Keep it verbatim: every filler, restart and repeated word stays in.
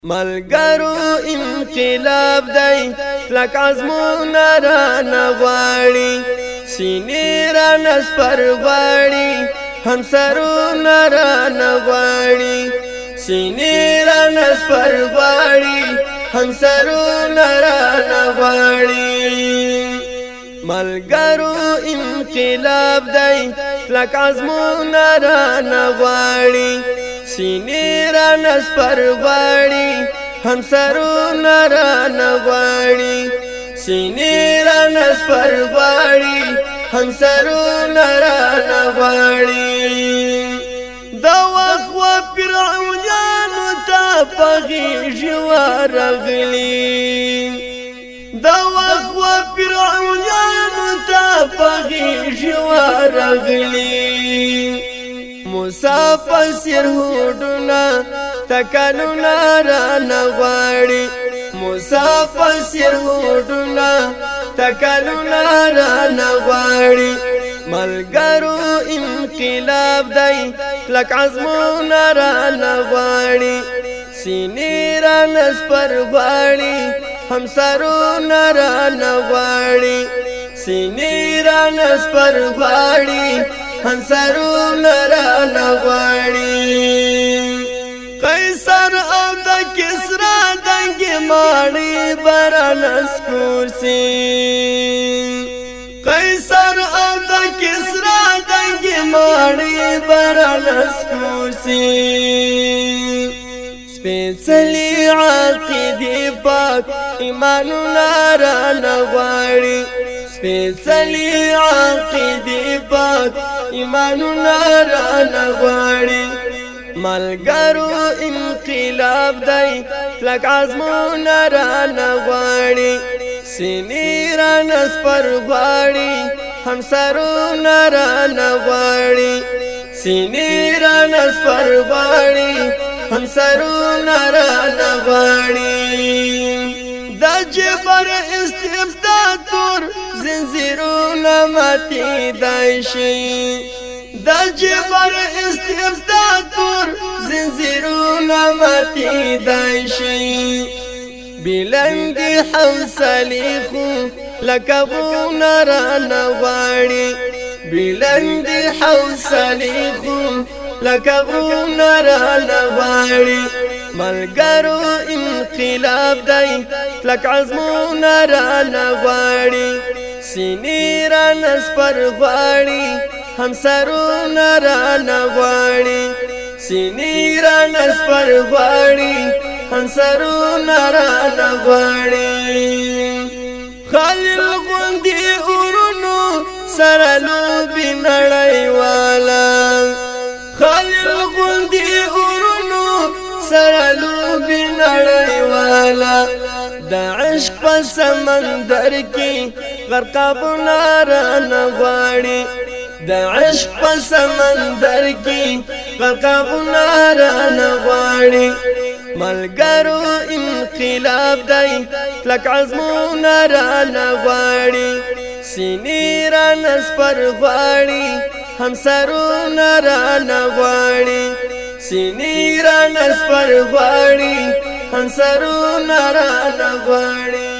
ملګرو انقلاب دی لک عزمون را نغواړي سینې را نسپر غواړي همسرون را نغواړي سینې را نسپر غواړي همسرون را نغواړي ملګرو انقلاب دی لک عزمون را نغواړي سینې را نسپر غواړي همسرون را نغواړي سینې را نسپر غواړي همسرون را نغواړي دا وخت و فرعونانو ته په غېږ ورغلي دا وخت و فرعونانو ته په غېږ ورغلي موسی پسیر هوډونه تکلونه را نغواړي موسی پسیر هوډونه تکلونه را نغواړي ملګرو انقلاب دی کلک عزمونه را نغواړي سینې را نسپر غواړي همسرونه را نغواړي سینې را نسپر غواړي همسرون را نغواړي قیصر او د کسرا دنګ ماړي برنس کورسي قیصر او د کسرا دنګ ماړي برنس کورسي سپېڅلي عقیدې پاک ایمانونه را نغواړي سپېڅلي عقیدې پاک ایمانونه را نغواړي ملګرو انقلاب دی کلک عزمونه را نغواړي سینې را نسپر غواړي همسرونه را نغواړي سینې را نسپر غواړي همسرونه را نغواړي دا جبر استبداد تور زنځیرونه ماتېدای شي دا جبر استبداد تور زنځیرونه ماتېدای شي بلندې حوصلې خو لکه غرونه را نغواړي بلندې حوصلې خو لکه غرونه را نغواړي ملګرو انقلاب دی کلک عزمونه را نغواړي سینې را نسپر غواړي همسرونه را نغواړي سینې را نسپر غواړي همسرونه را نغواړي خلیل غوندې اورونو سره لوبې نړیواله خلیل غوندې اورونو سره لوبې نړیواله د عشق په سمندر کې غرقابونه را نغواړي د عشق په سمندر کې غرقابونه را نغواړي ملګرو انقلاب دی کلک عزمونه را نغواړي سینې را نسپر غواړي همسرونه را نغواړي سینې را نسپر غواړي همسرونه را نغواړي